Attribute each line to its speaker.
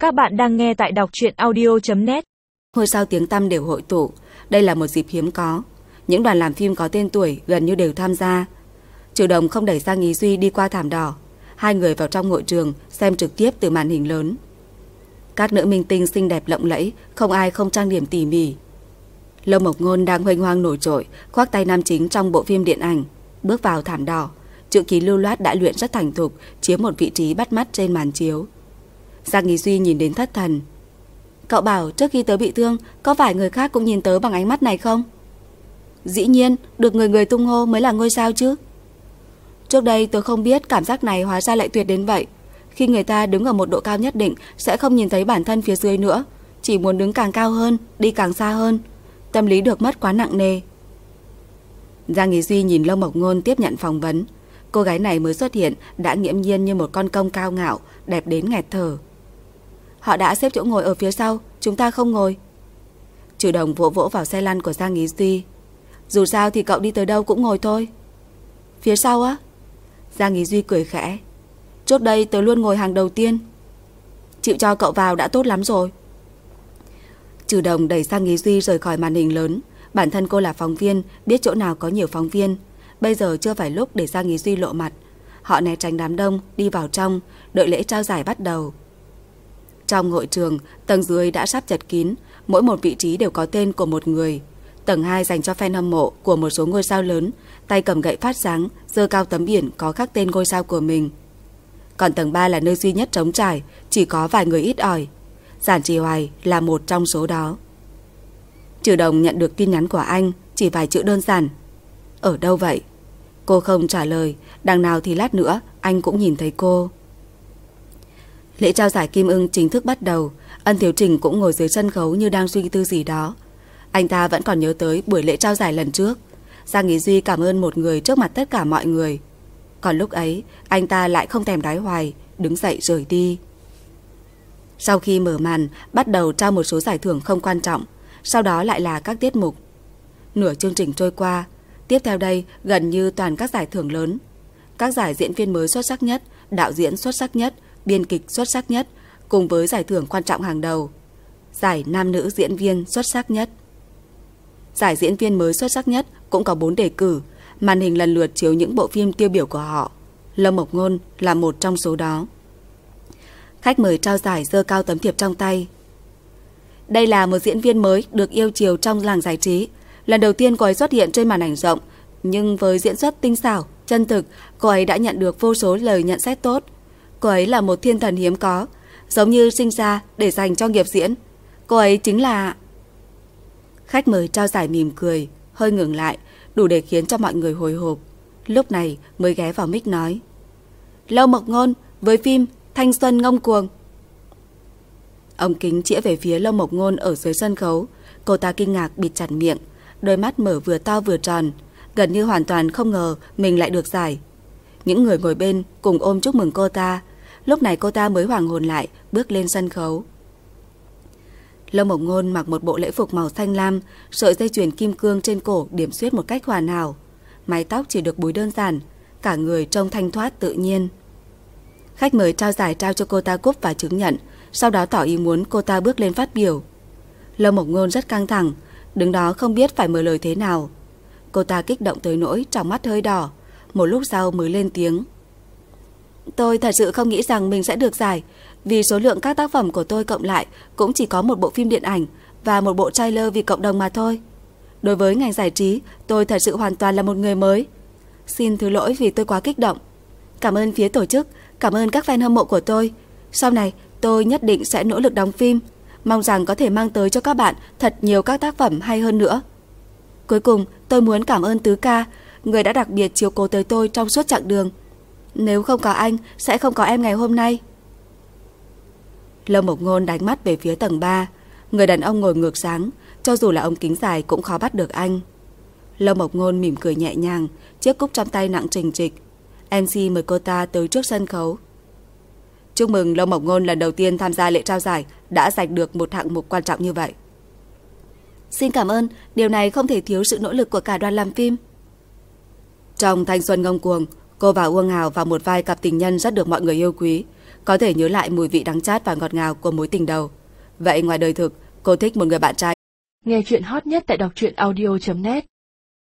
Speaker 1: Các bạn đang nghe tại đọc truyện audio.net.
Speaker 2: Ngôi sao tiếng tăm đều hội tụ. Đây là một dịp hiếm có. Những đoàn làm phim có tên tuổi gần như đều tham gia. Trừ Đồng không đẩy Giang Ý Duy đi qua thảm đỏ. Hai người vào trong hội trường xem trực tiếp từ màn hình lớn. Các nữ minh tinh xinh đẹp lộng lẫy, không ai không trang điểm tỉ mỉ. Lâu Mộc Ngôn đang huênh hoang nổi trội, khoác tay nam chính trong bộ phim điện ảnh, bước vào thảm đỏ. Chữ ký lưu loát đã luyện rất thành thục, chiếm một vị trí bắt mắt trên màn chiếu. Giang Ý Duy nhìn đến thất thần. Cậu bảo trước khi tớ bị thương, có phải người khác cũng nhìn tớ bằng ánh mắt này không? Dĩ nhiên, được người người tung hô mới là ngôi sao chứ. Trước đây tớ không biết cảm giác này hóa ra lại tuyệt đến vậy. Khi người ta đứng ở một độ cao nhất định sẽ không nhìn thấy bản thân phía dưới nữa, chỉ muốn đứng càng cao hơn, đi càng xa hơn. Tâm lý được mất quá nặng nề. Giang Ý Duy nhìn Lâu Mộc Ngôn tiếp nhận phỏng vấn. Cô gái này mới xuất hiện đã nghiễm nhiên như một con công cao ngạo, đẹp đến nghẹt thở. Họ đã xếp chỗ ngồi ở phía sau, chúng ta không ngồi. Trừ Đồng vỗ vỗ vào xe lăn của Giang Ý Duy. Dù sao thì cậu đi tới đâu cũng ngồi thôi. Phía sau á? Giang Ý Duy cười khẽ. Trước đây tớ luôn ngồi hàng đầu tiên. Chịu cho cậu vào đã tốt lắm rồi. Trừ Đồng đẩy Giang Ý Duy rời khỏi màn hình lớn. Bản thân cô là phóng viên, biết chỗ nào có nhiều phóng viên. Bây giờ chưa phải lúc để Giang Ý Duy lộ mặt. Họ né tránh đám đông, đi vào trong, đợi lễ trao giải bắt đầu. Trong hội trường, tầng dưới đã sắp chật kín, mỗi một vị trí đều có tên của một người. Tầng 2 dành cho fan hâm mộ của một số ngôi sao lớn, tay cầm gậy phát sáng, giơ cao tấm biển có khắc tên ngôi sao của mình. Còn tầng 3 là nơi duy nhất trống trải, chỉ có vài người ít ỏi. Giản Trì Hoài là một trong số đó. Trừ Đồng nhận được tin nhắn của anh, chỉ vài chữ đơn giản. Ở đâu vậy? Cô không trả lời, đằng nào thì lát nữa anh cũng nhìn thấy cô. Lễ trao giải Kim Ưng chính thức bắt đầu. Ân Thiếu Trình cũng ngồi dưới sân khấu như đang suy tư gì đó. Anh ta vẫn còn nhớ tới buổi lễ trao giải lần trước. Giang Ý Duy cảm ơn một người trước mặt tất cả mọi người. Còn lúc ấy anh ta lại không thèm đái hoài, đứng dậy rời đi. Sau khi mở màn, bắt đầu trao một số giải thưởng không quan trọng. Sau đó lại là các tiết mục. Nửa chương trình trôi qua. Tiếp theo đây gần như toàn các giải thưởng lớn. Các giải diễn viên mới xuất sắc nhất, đạo diễn xuất sắc nhất, biên kịch xuất sắc nhất, cùng với giải thưởng quan trọng hàng đầu, giải nam nữ diễn viên xuất sắc nhất. Giải diễn viên mới xuất sắc nhất cũng có 4 đề cử, màn hình lần lượt chiếu những bộ phim tiêu biểu của họ. Lâu Mộc Ngôn là một trong số đó. Khách mời trao giải giơ cao tấm thiệp trong tay. Đây là một diễn viên mới được yêu chiều trong làng giải trí. Lần đầu tiên cô ấy xuất hiện trên màn ảnh rộng, nhưng với diễn xuất tinh xảo, chân thực, cô ấy đã nhận được vô số lời nhận xét tốt. Cô ấy là một thiên thần hiếm có, giống như sinh ra để dành cho nghiệp diễn. Cô ấy chính là... Khách mời trao giải mỉm cười, hơi ngừng lại, đủ để khiến cho mọi người hồi hộp. Lúc này mới ghé vào mic nói. Lâu Mộc Ngôn với phim Thanh Xuân Ngông Cuồng. Ống kính chĩa về phía Lâu Mộc Ngôn ở dưới sân khấu. Cô ta kinh ngạc bịt chặt miệng, đôi mắt mở vừa to vừa tròn, gần như hoàn toàn không ngờ mình lại được giải. Những người ngồi bên cùng ôm chúc mừng cô ta. Lúc này cô ta mới hoàn hồn lại, bước lên sân khấu. Lâu Mộc Ngôn mặc một bộ lễ phục màu xanh lam, sợi dây chuyền kim cương trên cổ điểm xuyết một cách hoàn hảo. Mái tóc chỉ được búi đơn giản, cả người trông thanh thoát tự nhiên. Khách mời trao giải trao cho cô ta cúp và chứng nhận, sau đó tỏ ý muốn cô ta bước lên phát biểu. Lâu Mộc Ngôn rất căng thẳng, đứng đó không biết phải mở lời thế nào. Cô ta kích động tới nỗi trong mắt hơi đỏ, một lúc sau mới lên tiếng. Tôi thật sự không nghĩ rằng mình sẽ được giải, vì số lượng các tác phẩm của tôi cộng lại cũng chỉ có một bộ phim điện ảnh và một bộ trailer vì cộng đồng mà thôi. Đối với ngành giải trí, tôi thật sự hoàn toàn là một người mới. Xin thứ lỗi vì tôi quá kích động. Cảm ơn phía tổ chức, cảm ơn các fan hâm mộ của tôi. Sau này tôi nhất định sẽ nỗ lực đóng phim, mong rằng có thể mang tới cho các bạn thật nhiều các tác phẩm hay hơn nữa. Cuối cùng tôi muốn cảm ơn Tứ Ca, người đã đặc biệt chiếu cố tới tôi trong suốt chặng đường. Nếu không có anh, sẽ không có em ngày hôm nay. Lâu Mộc Ngôn đánh mắt về phía tầng 3. Người đàn ông ngồi ngược sáng, cho dù là ống kính dài cũng khó bắt được anh. Lâu Mộc Ngôn mỉm cười nhẹ nhàng, chiếc cúp trong tay nặng trịch trịch. MC mời cô ta tới trước sân khấu. Chúc mừng Lâu Mộc Ngôn lần đầu tiên tham gia lễ trao giải đã giành được một hạng mục quan trọng như vậy. Xin cảm ơn, điều này không thể thiếu sự nỗ lực của cả đoàn làm phim. Trong Thanh Xuân Ngông Cuồng, cô và Uông Hào vào một vai cặp tình nhân rất được mọi người yêu quý. có thể nhớ lại mùi vị đắng chát và ngọt ngào của mối tình đầu. Vậy ngoài đời thực, cô thích một người bạn trai.
Speaker 1: Nghe chuyện hot nhất tại đọc truyện audio.net